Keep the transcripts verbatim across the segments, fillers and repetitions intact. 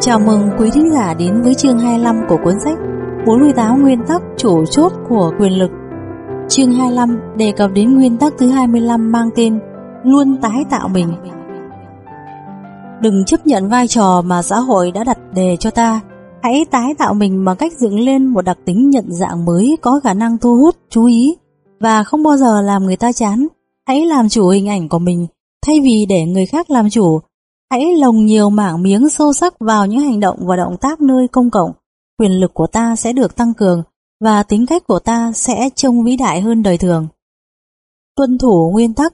Chào mừng quý thính giả đến với chương hai mươi lăm của cuốn sách bốn mươi tám nguyên tắc chủ chốt của quyền lực. Chương hai mươi lăm đề cập đến nguyên tắc thứ hai mươi lăm mang tên luôn tái tạo mình. Đừng chấp nhận vai trò mà xã hội đã đặt đề cho ta. Hãy tái tạo mình bằng cách dựng lên một đặc tính nhận dạng mới có khả năng thu hút chú ý và không bao giờ làm người ta chán. Hãy làm chủ hình ảnh của mình thay vì để người khác làm chủ. Hãy lồng nhiều mảng miếng sâu sắc vào những hành động và động tác nơi công cộng. Quyền lực của ta sẽ được tăng cường và tính cách của ta sẽ trông vĩ đại hơn đời thường. Tuân thủ nguyên tắc.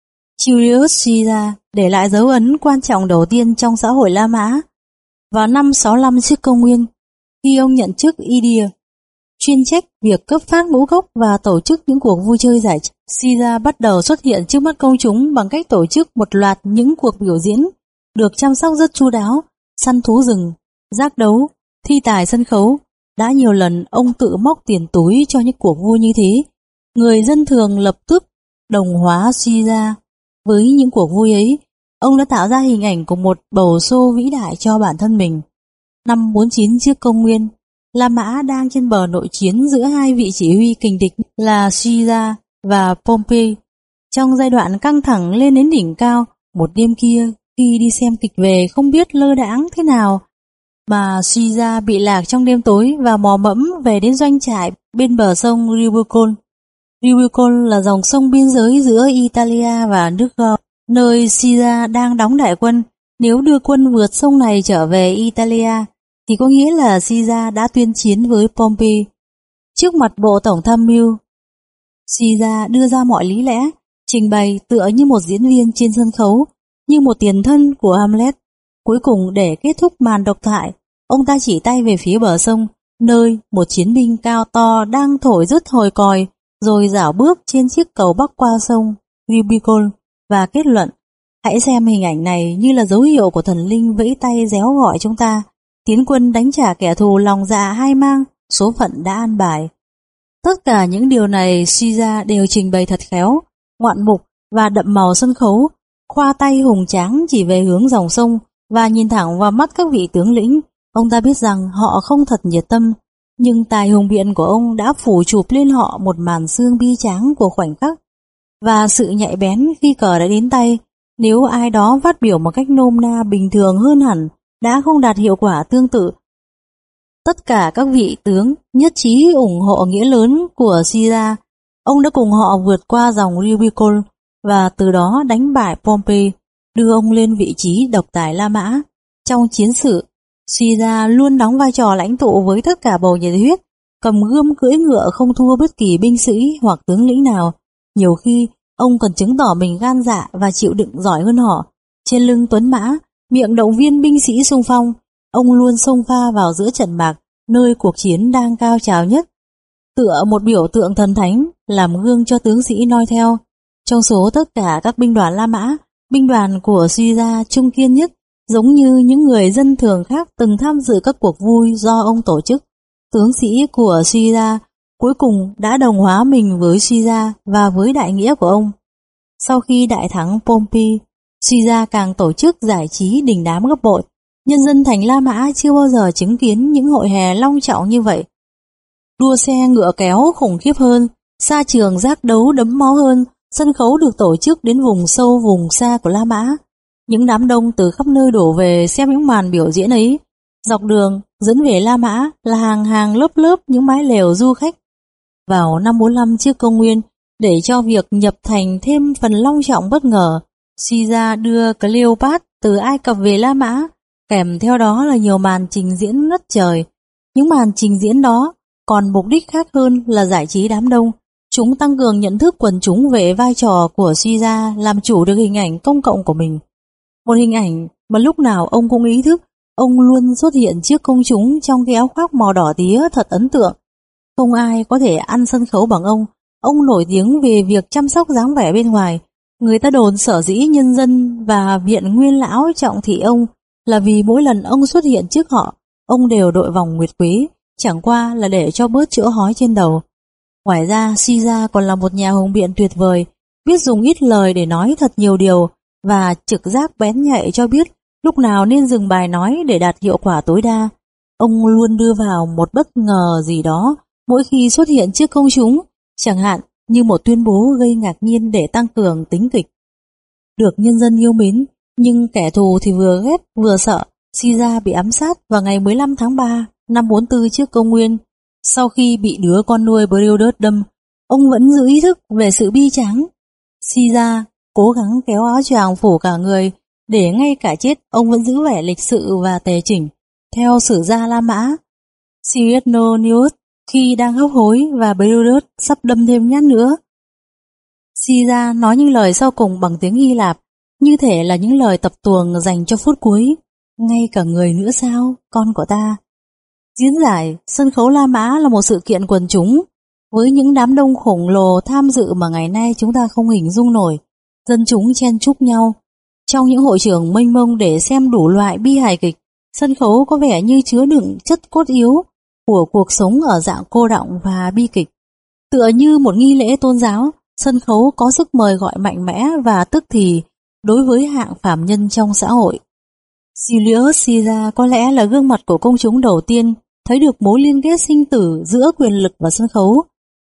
Julius Caesar để lại dấu ấn quan trọng đầu tiên trong xã hội La Mã. Vào năm sáu mươi lăm trước công nguyên, khi ông nhận chức Aedir, chuyên trách việc cấp phát ngũ cốc và tổ chức những cuộc vui chơi giải trí, Caesar bắt đầu xuất hiện trước mắt công chúng bằng cách tổ chức một loạt những cuộc biểu diễn được chăm sóc rất chu đáo, săn thú rừng, giác đấu, thi tài sân khấu. Đã nhiều lần ông tự móc tiền túi cho những cuộc vui như thế. Người dân thường lập tức đồng hóa Caesar với những cuộc vui ấy. Ông đã tạo ra hình ảnh của một bầu sô vĩ đại cho bản thân mình. Năm bốn mươi chín trước công nguyên, La Mã đang trên bờ nội chiến giữa hai vị chỉ huy kình địch là Caesar và Pompey. Trong giai đoạn căng thẳng lên đến đỉnh cao, một đêm kia khi đi xem kịch về không biết lơ đãng thế nào mà Caesar bị lạc trong đêm tối và mò mẫm về đến doanh trại bên bờ sông Rubicon. Rubicon là dòng sông biên giới giữa Italia và nước Gaul, nơi Caesar đang đóng đại quân. Nếu đưa quân vượt sông này trở về Italia thì có nghĩa là Caesar đã tuyên chiến với Pompey. Trước mặt bộ tổng tham mưu, Caesar đưa ra mọi lý lẽ, trình bày tựa như một diễn viên trên sân khấu, như một tiền thân của Hamlet. Cuối cùng để kết thúc màn độc thoại, ông ta chỉ tay về phía bờ sông, nơi một chiến binh cao to đang thổi dứt hồi còi, rồi dảo bước trên chiếc cầu bắc qua sông Rubicon và kết luận: hãy xem hình ảnh này như là dấu hiệu của thần linh vẫy tay réo gọi chúng ta tiến quân đánh trả kẻ thù lòng dạ hai mang, số phận đã an bài. Tất cả những điều này Caesar đều trình bày thật khéo, ngoạn mục và đậm màu sân khấu, khoa tay hùng tráng chỉ về hướng dòng sông và nhìn thẳng vào mắt các vị tướng lĩnh. Ông ta biết rằng họ không thật nhiệt tâm, nhưng tài hùng biện của ông đã phủ chụp lên họ một màn sương bi tráng của khoảnh khắc và sự nhạy bén khi cờ đã đến tay. Nếu ai đó phát biểu một cách nôm na bình thường hơn hẳn đã không đạt hiệu quả tương tự. Tất cả các vị tướng nhất trí ủng hộ nghĩa lớn của Caesar. Ông đã cùng họ vượt qua dòng Rubicon và từ đó đánh bại Pompey, đưa ông lên vị trí độc tài La Mã. Trong chiến sự, Caesar luôn đóng vai trò lãnh tụ với tất cả bầu nhiệt huyết, cầm gươm cưỡi ngựa không thua bất kỳ binh sĩ hoặc tướng lĩnh nào. Nhiều khi, ông cần chứng tỏ mình gan dạ và chịu đựng giỏi hơn họ. Trên lưng tuấn mã, miệng động viên binh sĩ xung phong, ông luôn xông pha vào giữa trận mạc, nơi cuộc chiến đang cao trào nhất, tựa một biểu tượng thần thánh, làm gương cho tướng sĩ noi theo. Trong số tất cả các binh đoàn La Mã, binh đoàn của Caesar trung kiên nhất, giống như những người dân thường khác từng tham dự các cuộc vui do ông tổ chức. Tướng sĩ của Caesar cuối cùng đã đồng hóa mình với Caesar và với đại nghĩa của ông. Sau khi đại thắng Pompey, Caesar càng tổ chức giải trí đình đám gấp bội. Nhân dân thành La Mã chưa bao giờ chứng kiến những hội hè long trọng như vậy. Đua xe ngựa kéo khủng khiếp hơn, sa trường giác đấu đẫm máu hơn, sân khấu được tổ chức đến vùng sâu vùng xa của La Mã. Những đám đông từ khắp nơi đổ về xem những màn biểu diễn ấy. Dọc đường dẫn về La Mã là hàng hàng lớp lớp những mái lều du khách. Vào năm bốn mươi lăm trước công nguyên, để cho việc nhập thành thêm phần long trọng bất ngờ, Caesar đưa Cleopat từ Ai Cập về La Mã, kèm theo đó là nhiều màn trình diễn ngất trời. Những màn trình diễn đó còn mục đích khác hơn là giải trí đám đông. Chúng tăng cường nhận thức quần chúng về vai trò của Caesar làm chủ được hình ảnh công cộng của mình. Một hình ảnh mà lúc nào ông cũng ý thức, ông luôn xuất hiện trước công chúng trong cái áo khoác màu đỏ tía thật ấn tượng. Không ai có thể ăn sân khấu bằng ông. Ông nổi tiếng về việc chăm sóc dáng vẻ bên ngoài. Người ta đồn sở dĩ nhân dân và viện nguyên lão trọng thị ông là vì mỗi lần ông xuất hiện trước họ, ông đều đội vòng nguyệt quế, chẳng qua là để cho bớt chữa hói trên đầu. Ngoài ra, Caesar còn là một nhà hùng biện tuyệt vời, biết dùng ít lời để nói thật nhiều điều, và trực giác bén nhạy cho biết lúc nào nên dừng bài nói để đạt hiệu quả tối đa. Ông luôn đưa vào một bất ngờ gì đó mỗi khi xuất hiện trước công chúng, chẳng hạn như một tuyên bố gây ngạc nhiên để tăng cường tính kịch. Được nhân dân yêu mến, nhưng kẻ thù thì vừa ghét vừa sợ. Caesar bị ám sát vào ngày mười lăm tháng ba năm bốn tư trước công nguyên. Sau khi bị đứa con nuôi Brutus đâm, ông vẫn giữ ý thức về sự bi tráng. Caesar cố gắng kéo áo choàng phủ cả người, để ngay cả chết ông vẫn giữ vẻ lịch sự và tề chỉnh. Theo sử gia La Mã, Suetonius khi đang hấp hối và Brutus sắp đâm thêm nhát nữa, Caesar nói những lời sau cùng bằng tiếng Hy Lạp, như thể là những lời tập tuồng dành cho phút cuối. Ngay cả người nữa sao, con của ta. Diễn giải sân khấu La Mã là một sự kiện quần chúng, với những đám đông khổng lồ tham dự mà ngày nay chúng ta không hình dung nổi. Dân chúng chen chúc nhau trong những hội trường mênh mông để xem đủ loại bi hài kịch. Sân khấu có vẻ như chứa đựng chất cốt yếu của cuộc sống ở dạng cô đọng và bi kịch. Tựa như một nghi lễ tôn giáo, sân khấu có sức mời gọi mạnh mẽ và tức thì đối với hạng phàm nhân trong xã hội. Julius Caesar có lẽ là gương mặt của công chúng đầu tiên thấy được mối liên kết sinh tử giữa quyền lực và sân khấu.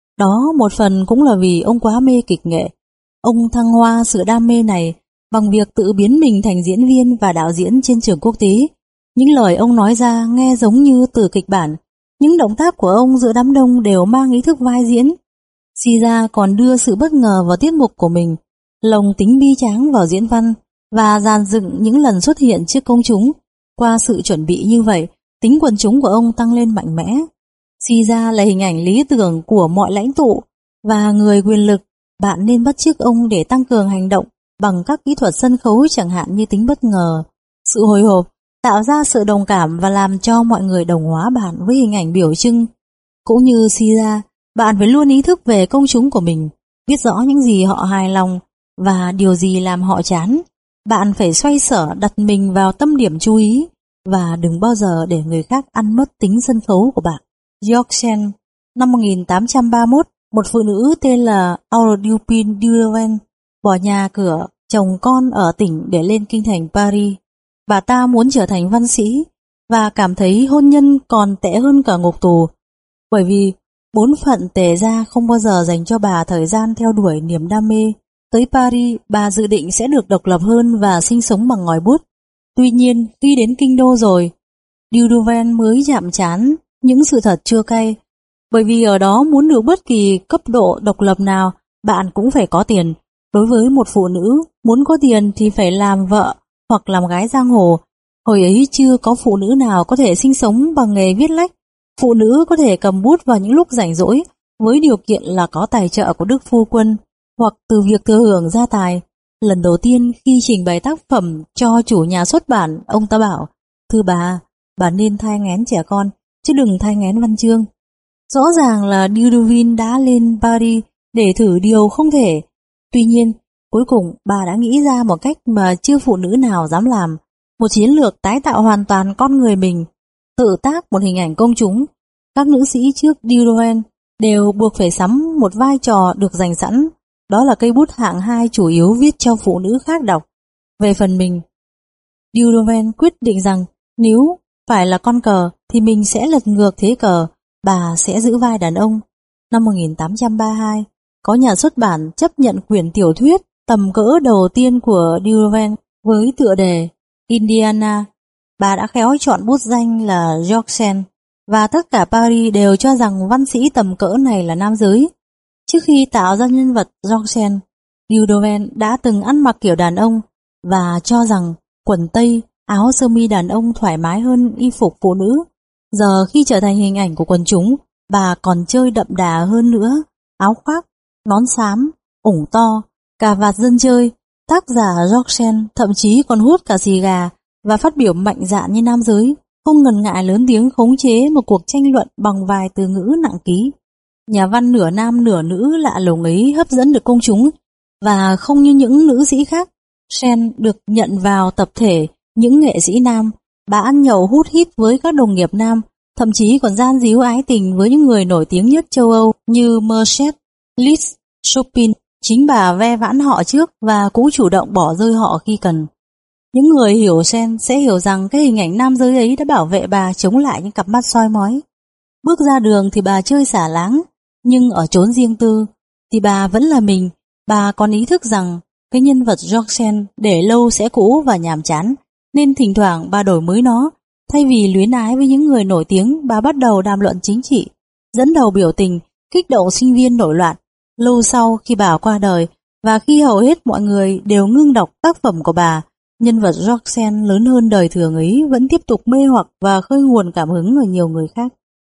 Đó một phần cũng là vì ông quá mê kịch nghệ. Ông thăng hoa sự đam mê này bằng việc tự biến mình thành diễn viên và đạo diễn trên trường quốc tế. Những lời ông nói ra nghe giống như từ kịch bản. Những động tác của ông giữa đám đông đều mang ý thức vai diễn. Caesar còn đưa sự bất ngờ vào tiết mục của mình, lồng tính bi tráng vào diễn văn và dàn dựng những lần xuất hiện trước công chúng. Qua sự chuẩn bị như vậy, tính quần chúng của ông tăng lên mạnh mẽ. Caesar là hình ảnh lý tưởng của mọi lãnh tụ và người quyền lực. Bạn nên bắt chước ông để tăng cường hành động bằng các kỹ thuật sân khấu, chẳng hạn như tính bất ngờ, sự hồi hộp, tạo ra sự đồng cảm và làm cho mọi người đồng hóa bạn với hình ảnh biểu trưng. Cũng như Caesar, bạn phải luôn ý thức về công chúng của mình, biết rõ những gì họ hài lòng và điều gì làm họ chán. Bạn phải xoay sở đặt mình vào tâm điểm chú ý và đừng bao giờ để người khác ăn mất tính sân khấu của bạn. Yorkshire, năm một nghìn tám trăm ba mươi mốt, một phụ nữ tên là Aurodupin Duraven bỏ nhà cửa, chồng con ở tỉnh để lên kinh thành Paris. Bà ta muốn trở thành văn sĩ và cảm thấy hôn nhân còn tệ hơn cả ngục tù, bởi vì bổn phận tề gia không bao giờ dành cho bà thời gian theo đuổi niềm đam mê. Tới Paris, bà dự định sẽ được độc lập hơn và sinh sống bằng ngòi bút. Tuy nhiên, khi đến kinh đô rồi, Duraven mới chạm trán những sự thật chua cay, bởi vì ở đó muốn được bất kỳ cấp độ độc lập nào, bạn cũng phải có tiền. Đối với một phụ nữ, muốn có tiền thì phải làm vợ hoặc làm gái giang hồ. Hồi ấy chưa có phụ nữ nào có thể sinh sống bằng nghề viết lách. Phụ nữ có thể cầm bút vào những lúc rảnh rỗi, với điều kiện là có tài trợ của Đức Phu Quân hoặc từ việc thừa hưởng gia tài. Lần đầu tiên khi trình bày tác phẩm cho chủ nhà xuất bản, ông ta bảo: "Thưa bà, bà nên thai nghén trẻ con, chứ đừng thai nghén văn chương." Rõ ràng là Dudovine đã lên Paris để thử điều không thể. Tuy nhiên, cuối cùng bà đã nghĩ ra một cách mà chưa phụ nữ nào dám làm, một chiến lược tái tạo hoàn toàn con người mình, tự tác một hình ảnh công chúng. Các nữ sĩ trước Dudovine đều buộc phải sắm một vai trò được dành sẵn, đó là cây bút hạng hai chủ yếu viết cho phụ nữ khác đọc. Về phần mình, Dudovine quyết định rằng nếu phải là con cờ thì mình sẽ lật ngược thế cờ, bà sẽ giữ vai đàn ông. Năm một nghìn tám trăm ba mươi hai, có nhà xuất bản chấp nhận quyển tiểu thuyết tầm cỡ đầu tiên của Dudovine với tựa đề Indiana. Bà đã khéo chọn bút danh là Yorkshire, và tất cả Paris đều cho rằng văn sĩ tầm cỡ này là nam giới. Trước khi tạo ra nhân vật Yorkshire, Dudovine đã từng ăn mặc kiểu đàn ông và cho rằng quần tây, áo sơ mi đàn ông thoải mái hơn y phục phụ nữ. Giờ khi trở thành hình ảnh của quần chúng, bà còn chơi đậm đà hơn nữa, áo khoác, nón xám, ủng to, cà vạt dân chơi. Tác giả Yorkshire thậm chí còn hút cả xì gà và phát biểu mạnh dạn như nam giới, không ngần ngại lớn tiếng khống chế một cuộc tranh luận bằng vài từ ngữ nặng ký. Nhà văn nửa nam nửa nữ lạ lùng ấy hấp dẫn được công chúng, và không như những nữ sĩ khác, Sen được nhận vào tập thể những nghệ sĩ nam. Bà ăn nhậu hút hít với các đồng nghiệp nam, thậm chí còn gian díu ái tình với những người nổi tiếng nhất châu Âu như Mercedes, Liszt, Chopin. Chính bà ve vãn họ trước và cũng chủ động bỏ rơi họ khi cần. Những người hiểu Sen sẽ hiểu rằng cái hình ảnh nam giới ấy đã bảo vệ bà chống lại những cặp mắt soi mói. Bước ra đường thì bà chơi xả láng, nhưng ở chốn riêng tư thì bà vẫn là mình. Bà còn ý thức rằng cái nhân vật Roxanne để lâu sẽ cũ và nhàm chán, nên thỉnh thoảng bà đổi mới nó. Thay vì luyến ái với những người nổi tiếng, bà bắt đầu đàm luận chính trị, dẫn đầu biểu tình, kích động sinh viên nổi loạn. Lâu sau khi bà qua đời, và khi hầu hết mọi người đều ngưng đọc tác phẩm của bà, nhân vật Roxanne lớn hơn đời thường ấy vẫn tiếp tục mê hoặc và khơi nguồn cảm hứng ở nhiều người khác.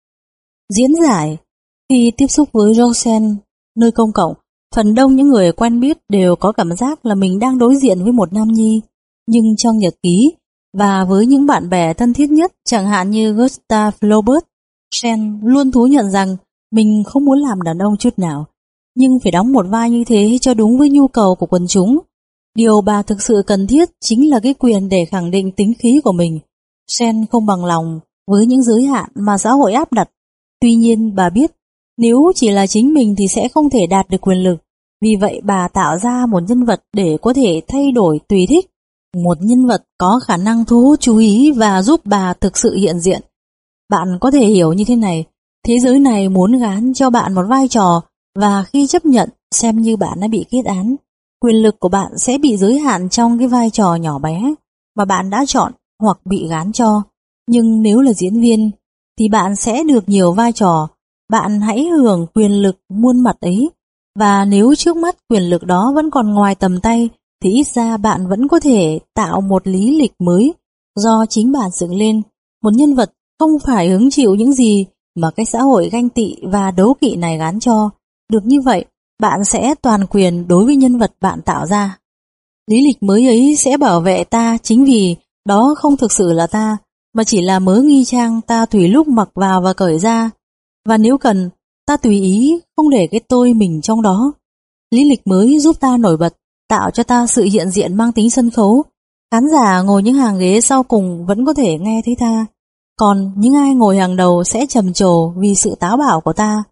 Diễn giải. Khi tiếp xúc với Roxanne nơi công cộng, phần đông những người quen biết đều có cảm giác là mình đang đối diện với một nam nhi. Nhưng trong nhật ký và với những bạn bè thân thiết nhất, chẳng hạn như Gustav Flaubert, Sen luôn thú nhận rằng mình không muốn làm đàn ông chút nào, nhưng phải đóng một vai như thế cho đúng với nhu cầu của quần chúng. Điều bà thực sự cần thiết chính là cái quyền để khẳng định tính khí của mình. Sen không bằng lòng với những giới hạn mà xã hội áp đặt. Tuy nhiên bà biết nếu chỉ là chính mình thì sẽ không thể đạt được quyền lực. Vì vậy bà tạo ra một nhân vật để có thể thay đổi tùy thích. Một nhân vật có khả năng thu hút chú ý và giúp bà thực sự hiện diện. Bạn có thể hiểu như thế này: thế giới này muốn gán cho bạn một vai trò, và khi chấp nhận xem như bạn đã bị kết án, quyền lực của bạn sẽ bị giới hạn trong cái vai trò nhỏ bé mà bạn đã chọn hoặc bị gán cho. Nhưng nếu là diễn viên thì bạn sẽ được nhiều vai trò. Bạn hãy hưởng quyền lực muôn mặt ấy, và nếu trước mắt quyền lực đó vẫn còn ngoài tầm tay thì ít ra bạn vẫn có thể tạo một lý lịch mới do chính bạn dựng lên. Một nhân vật không phải hứng chịu những gì mà cái xã hội ganh tị và đố kỵ này gán cho. Được như vậy, bạn sẽ toàn quyền đối với nhân vật bạn tạo ra. Lý lịch mới ấy sẽ bảo vệ ta chính vì đó không thực sự là ta, mà chỉ là mớ nghi trang ta tùy lúc mặc vào và cởi ra. Và nếu cần, ta tùy ý không để cái tôi mình trong đó. Lý lịch mới giúp ta nổi bật, tạo cho ta sự hiện diện mang tính sân khấu. Khán giả ngồi những hàng ghế sau cùng vẫn có thể nghe thấy ta, còn những ai ngồi hàng đầu sẽ trầm trồ vì sự táo bạo của ta.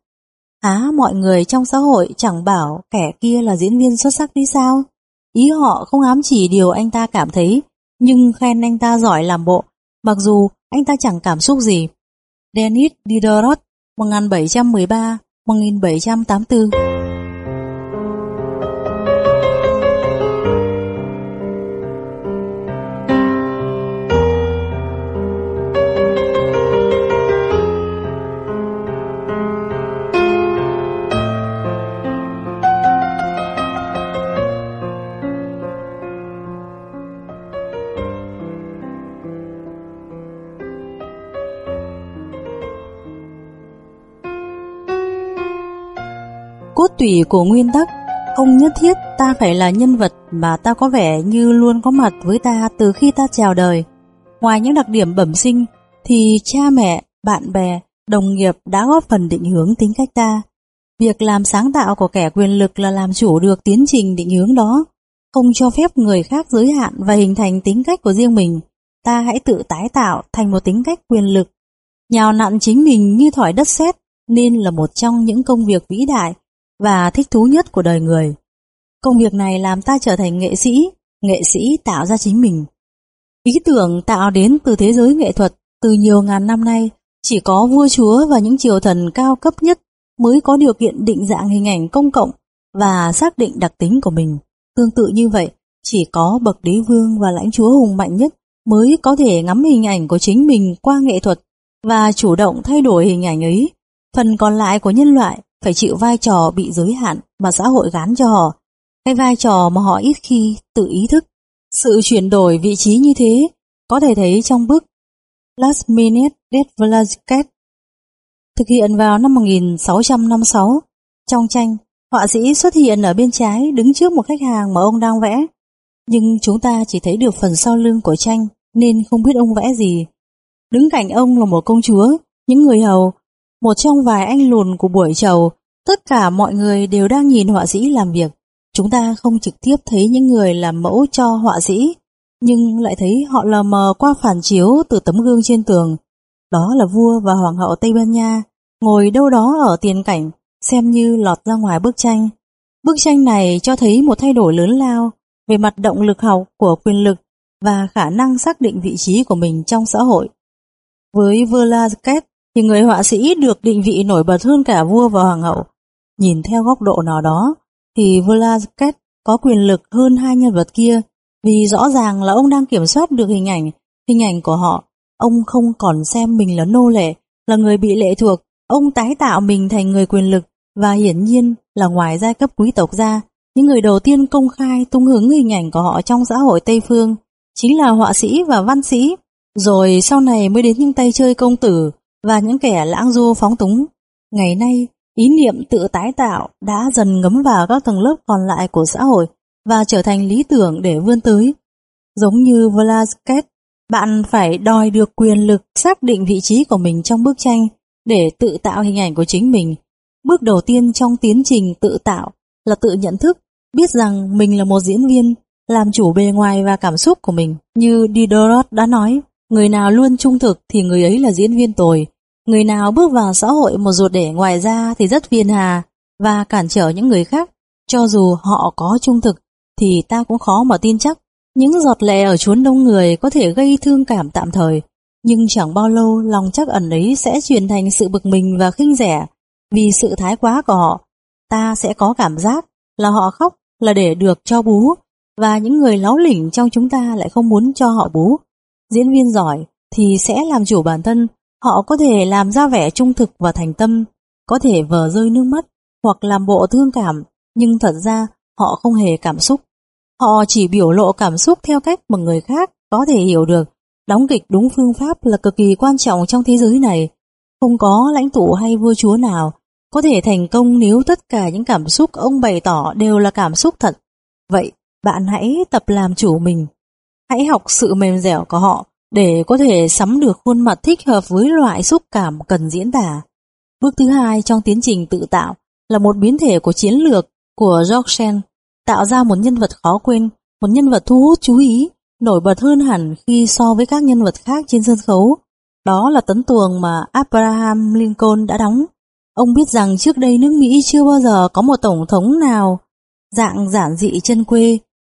Á, mọi người trong xã hội chẳng bảo kẻ kia là diễn viên xuất sắc đi sao? Ý họ không ám chỉ điều anh ta cảm thấy, nhưng khen anh ta giỏi làm bộ, mặc dù anh ta chẳng cảm xúc gì. Denis Diderot, một nghìn bảy trăm mười ba đến một nghìn bảy trăm tám mươi tư. Cốt tủy của nguyên tắc: không nhất thiết ta phải là nhân vật mà ta có vẻ như luôn có mặt với ta từ khi ta chào đời. Ngoài những đặc điểm bẩm sinh thì cha mẹ, bạn bè, đồng nghiệp đã góp phần định hướng tính cách ta. Việc làm sáng tạo của kẻ quyền lực là làm chủ được tiến trình định hướng đó, không cho phép người khác giới hạn và hình thành tính cách của riêng mình. Ta hãy tự tái tạo thành một tính cách quyền lực. Nhào nặn chính mình như thỏi đất sét nên là một trong những công việc vĩ đại và thích thú nhất của đời người. Công việc này làm ta trở thành nghệ sĩ, nghệ sĩ tạo ra chính mình. Ý tưởng tạo đến từ thế giới nghệ thuật từ nhiều ngàn năm nay, chỉ có vua chúa và những triều thần cao cấp nhất mới có điều kiện định dạng hình ảnh công cộng và xác định đặc tính của mình. Tương tự như vậy, chỉ có bậc đế vương và lãnh chúa hùng mạnh nhất mới có thể ngắm hình ảnh của chính mình qua nghệ thuật và chủ động thay đổi hình ảnh ấy. Phần còn lại của nhân loại phải chịu vai trò bị giới hạn mà xã hội gán cho họ, cái vai trò mà họ ít khi tự ý thức. Sự chuyển đổi vị trí như thế có thể thấy trong bức Last Minute Death Velázquez, thực hiện vào năm một nghìn sáu trăm năm mươi sáu. Trong tranh, họa sĩ xuất hiện ở bên trái đứng trước một khách hàng mà ông đang vẽ, nhưng chúng ta chỉ thấy được phần sau lưng của tranh nên không biết ông vẽ gì. Đứng cạnh ông là một công chúa, những người hầu, một trong vài anh lùn của buổi chầu. Tất cả mọi người đều đang nhìn họa sĩ làm việc. Chúng ta không trực tiếp thấy những người làm mẫu cho họa sĩ, nhưng lại thấy họ lờ mờ qua phản chiếu từ tấm gương trên tường. Đó là vua và hoàng hậu Tây Ban Nha, ngồi đâu đó ở tiền cảnh, xem như lọt ra ngoài bức tranh. Bức tranh này cho thấy một thay đổi lớn lao về mặt động lực học của quyền lực và khả năng xác định vị trí của mình trong xã hội. Với Velázquez thì người họa sĩ được định vị nổi bật hơn cả vua và hoàng hậu. Nhìn theo góc độ nào đó thì Velázquez có quyền lực hơn hai nhân vật kia, vì rõ ràng là ông đang kiểm soát được hình ảnh, hình ảnh của họ. Ông không còn xem mình là nô lệ, là người bị lệ thuộc, ông tái tạo mình thành người quyền lực, và hiển nhiên là ngoài giai cấp quý tộc ra, những người đầu tiên công khai tung hứng hình ảnh của họ trong xã hội Tây Phương chính là họa sĩ và văn sĩ, rồi sau này mới đến những tay chơi công tử và những kẻ lãng du phóng túng. Ngày nay, ý niệm tự tái tạo đã dần ngấm vào các tầng lớp còn lại của xã hội và trở thành lý tưởng để vươn tới. Giống như Velázquez, bạn phải đòi được quyền lực xác định vị trí của mình trong bức tranh để tự tạo hình ảnh của chính mình. Bước đầu tiên trong tiến trình tự tạo là tự nhận thức, biết rằng mình là một diễn viên, làm chủ bề ngoài và cảm xúc của mình. Như Diderot đã nói, người nào luôn trung thực thì người ấy là diễn viên tồi. Người nào bước vào xã hội một ruột để ngoài ra thì rất phiền hà và cản trở những người khác. Cho dù họ có trung thực thì ta cũng khó mà tin chắc. Những giọt lệ ở chốn đông người có thể gây thương cảm tạm thời, nhưng chẳng bao lâu lòng trắc ẩn ấy sẽ chuyển thành sự bực mình và khinh rẻ. Vì sự thái quá của họ, ta sẽ có cảm giác là họ khóc là để được cho bú, và những người láu lỉnh trong chúng ta lại không muốn cho họ bú. Diễn viên giỏi thì sẽ làm chủ bản thân, họ có thể làm ra vẻ trung thực và thành tâm, có thể vờ rơi nước mắt hoặc làm bộ thương cảm, nhưng thật ra họ không hề cảm xúc. Họ chỉ biểu lộ cảm xúc theo cách mà người khác có thể hiểu được. Đóng kịch đúng phương pháp là cực kỳ quan trọng trong thế giới này. Không có lãnh tụ hay vua chúa nào có thể thành công nếu tất cả những cảm xúc ông bày tỏ đều là cảm xúc thật. Vậy, bạn hãy tập làm chủ mình. Hãy học sự mềm dẻo của họ để có thể sắm được khuôn mặt thích hợp với loại xúc cảm cần diễn tả. Bước thứ hai trong tiến trình tự tạo là một biến thể của chiến lược của George Sand, tạo ra một nhân vật khó quên, một nhân vật thu hút chú ý, nổi bật hơn hẳn khi so với các nhân vật khác trên sân khấu. Đó là tấn tuồng mà Abraham Lincoln đã đóng. Ông biết rằng trước đây nước Mỹ chưa bao giờ có một tổng thống nào dạng giản dị chân quê,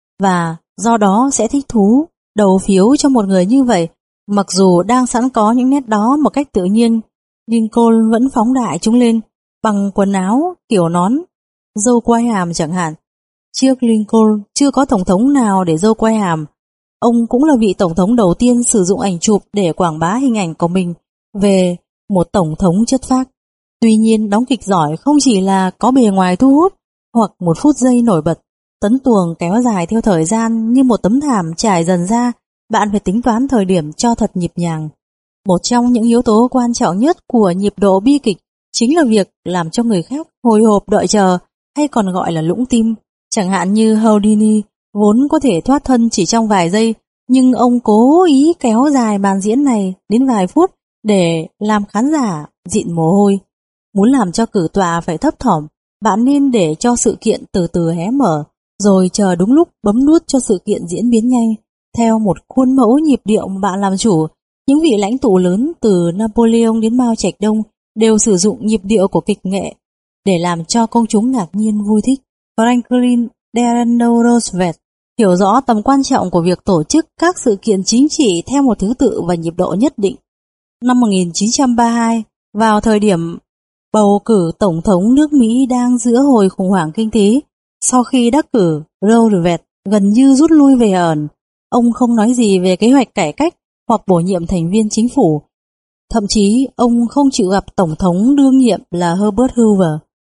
và do đó sẽ thích thú đầu phiếu cho một người như vậy. Mặc dù đang sẵn có những nét đó một cách tự nhiên, Lincoln vẫn phóng đại chúng lên bằng quần áo, kiểu nón, râu quai hàm chẳng hạn. Trước Lincoln chưa có tổng thống nào để râu quai hàm. Ông cũng là vị tổng thống đầu tiên sử dụng ảnh chụp để quảng bá hình ảnh của mình về một tổng thống chất phác. Tuy nhiên, đóng kịch giỏi không chỉ là có bề ngoài thu hút hoặc một phút giây nổi bật. Tấn tuồng kéo dài theo thời gian như một tấm thảm trải dần ra, bạn phải tính toán thời điểm cho thật nhịp nhàng. Một trong những yếu tố quan trọng nhất của nhịp độ bi kịch chính là việc làm cho người khác hồi hộp đợi chờ, hay còn gọi là lũng tim. Chẳng hạn như Houdini vốn có thể thoát thân chỉ trong vài giây, nhưng ông cố ý kéo dài màn diễn này đến vài phút để làm khán giả dịn mồ hôi. Muốn làm cho cử tọa phải thấp thỏm, bạn nên để cho sự kiện từ từ hé mở, rồi chờ đúng lúc bấm nút cho sự kiện diễn biến nhanh, theo một khuôn mẫu nhịp điệu mà bạn làm chủ. Những vị lãnh tụ lớn từ Napoleon đến Mao Trạch Đông đều sử dụng nhịp điệu của kịch nghệ để làm cho công chúng ngạc nhiên vui thích. Franklin Delano Roosevelt hiểu rõ tầm quan trọng của việc tổ chức các sự kiện chính trị theo một thứ tự và nhịp độ nhất định. Năm một nghìn chín trăm ba mươi hai, vào thời điểm bầu cử tổng thống nước Mỹ đang giữa hồi khủng hoảng kinh tế, sau khi đắc cử, Roosevelt gần như rút lui về ẩn. Ông không nói gì về kế hoạch cải cách hoặc bổ nhiệm thành viên chính phủ. Thậm chí, ông không chịu gặp tổng thống đương nhiệm là Herbert Hoover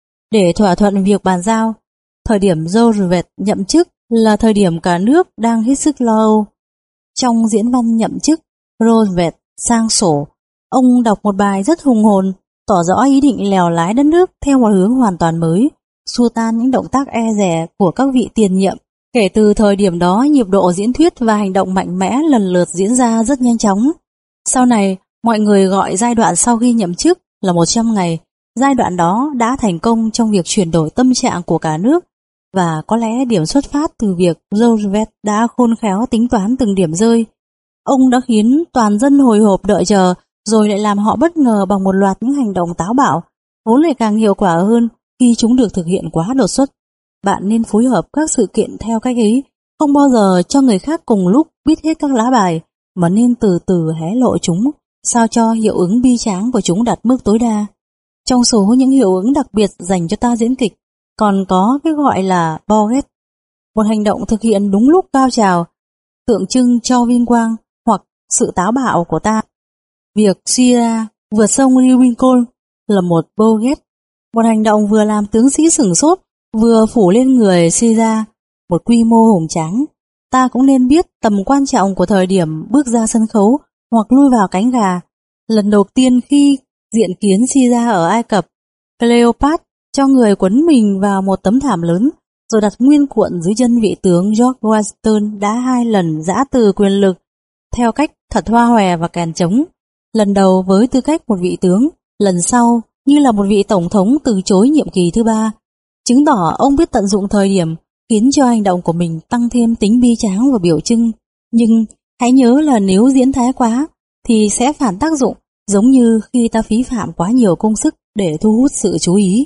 để thỏa thuận việc bàn giao. Thời điểm Roosevelt nhậm chức là thời điểm cả nước đang hết sức lo âu. Trong diễn văn nhậm chức, Roosevelt sang sổ, ông đọc một bài rất hùng hồn, tỏ rõ ý định lèo lái đất nước theo một hướng hoàn toàn mới, xua tan những động tác e dè của các vị tiền nhiệm. Kể từ thời điểm đó, nhịp độ diễn thuyết và hành động mạnh mẽ lần lượt diễn ra rất nhanh chóng. Sau này, mọi người gọi giai đoạn sau khi nhậm chức là một trăm ngày. Giai đoạn đó đã thành công trong việc chuyển đổi tâm trạng của cả nước, và có lẽ điểm xuất phát từ việc Roosevelt đã khôn khéo tính toán từng điểm rơi. Ông đã khiến toàn dân hồi hộp đợi chờ, rồi lại làm họ bất ngờ bằng một loạt những hành động táo bạo, vốn lại càng hiệu quả hơn khi chúng được thực hiện quá đột xuất. Bạn nên phối hợp các sự kiện theo cách ấy, Không bao giờ cho người khác cùng lúc biết hết các lá bài, mà nên từ từ hé lộ chúng, sao cho hiệu ứng bi tráng của chúng đạt mức tối đa. Trong số những hiệu ứng đặc biệt dành cho ta diễn kịch, còn có cái gọi là Boget, một hành động thực hiện đúng lúc cao trào, tượng trưng cho vinh quang hoặc sự táo bạo của ta. Việc suy ra vượt sông Rubicon là một Boget, một hành động vừa làm tướng sĩ sửng sốt, vừa phủ lên người suy ra một quy mô hùng tráng. Ta cũng nên biết tầm quan trọng của thời điểm bước ra sân khấu hoặc lui vào cánh gà. Lần đầu tiên khi diện kiến Caesar ở Ai Cập, Cleopatra cho người quấn mình vào một tấm thảm lớn, rồi đặt nguyên cuộn dưới chân vị tướng George Washington đã hai lần giã từ quyền lực theo cách thật hoa hòe và kèn trống. Lần đầu với tư cách một vị tướng, lần sau như là một vị tổng thống từ chối nhiệm kỳ thứ ba, chứng tỏ ông biết tận dụng thời điểm, khiến cho hành động của mình tăng thêm tính bi tráng và biểu trưng. Nhưng hãy nhớ là nếu diễn thái quá thì sẽ phản tác dụng, giống như khi ta phí phạm quá nhiều công sức để thu hút sự chú ý.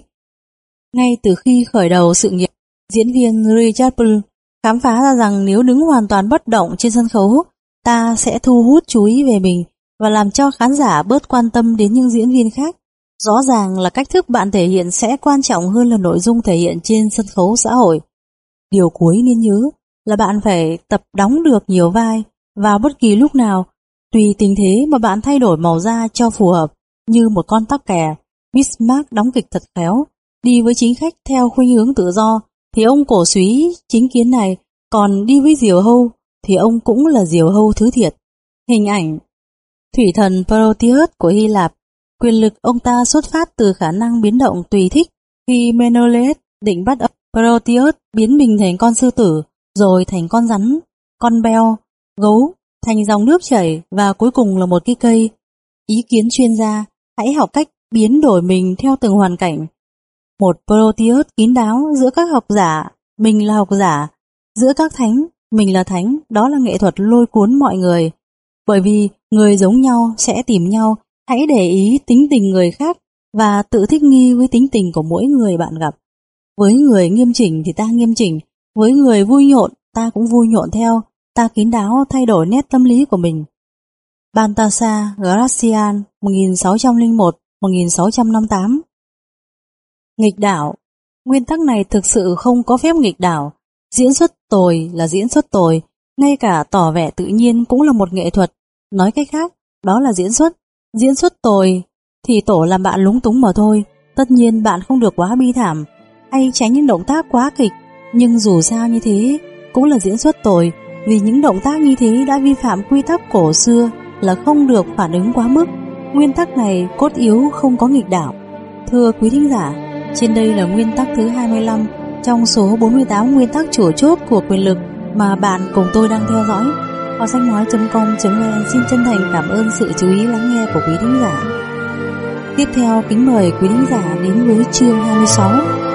Ngay từ khi khởi đầu sự nghiệp, diễn viên Richard Bull khám phá ra rằng nếu đứng hoàn toàn bất động trên sân khấu, ta sẽ thu hút chú ý về mình và làm cho khán giả bớt quan tâm đến những diễn viên khác. Rõ ràng là cách thức bạn thể hiện sẽ quan trọng hơn là nội dung thể hiện trên sân khấu xã hội. Điều cuối nên nhớ là bạn phải tập đóng được nhiều vai vào bất kỳ lúc nào, tùy tình thế mà bạn thay đổi màu da cho phù hợp. Như một con tắc kè, Bismarck đóng kịch thật khéo, đi với chính khách theo khuynh hướng tự do thì ông cổ súy chính kiến này, còn đi với diều hâu thì ông cũng là diều hâu thứ thiệt. Hình ảnh thủy thần Proteus của Hy Lạp, quyền lực ông ta xuất phát từ khả năng biến động tùy thích. Khi Menelaus định bắt ông Proteus biến mình thành con sư tử, rồi thành con rắn, con beo, gấu, thành dòng nước chảy và cuối cùng là một cái cây. Ý kiến chuyên gia, hãy học cách biến đổi mình theo từng hoàn cảnh. Một Proteus kín đáo giữa các học giả, mình là học giả, giữa các thánh, mình là thánh, đó là nghệ thuật lôi cuốn mọi người. Bởi vì người giống nhau sẽ tìm nhau, hãy để ý tính tình người khác và tự thích nghi với tính tình của mỗi người bạn gặp. Với người nghiêm chỉnh thì ta nghiêm chỉnh, với người vui nhộn ta cũng vui nhộn theo, ta kín đáo thay đổi nét tâm lý của mình. Baltasar Gracian, một nghìn sáu trăm lẻ một đến một nghìn sáu trăm năm mươi tám. Nghịch đảo. Nguyên tắc này thực sự không có phép nghịch đảo. Diễn xuất tồi là diễn xuất tồi, ngay cả tỏ vẻ tự nhiên cũng là một nghệ thuật. Nói cách khác, đó là diễn xuất. Diễn xuất tồi thì tổ làm bạn lúng túng mà thôi. Tất nhiên bạn không được quá bi thảm hay tránh những động tác quá kịch, nhưng dù sao như thế cũng là diễn xuất tồi, vì những động tác như thế đã vi phạm quy tắc cổ xưa là không được phản ứng quá mức. Nguyên tắc này cốt yếu không có nghịch đảo. Thưa quý thính giả, trên đây là nguyên tắc thứ hai mươi lăm trong số bốn mươi tám nguyên tắc chủ chốt của quyền lực mà bạn cùng tôi đang theo dõi. Kho sách nói chấm com chấm vn xin chân thành cảm ơn sự chú ý lắng nghe của quý thính giả. Tiếp theo kính mời quý thính giả đến với chương hai mươi sáu.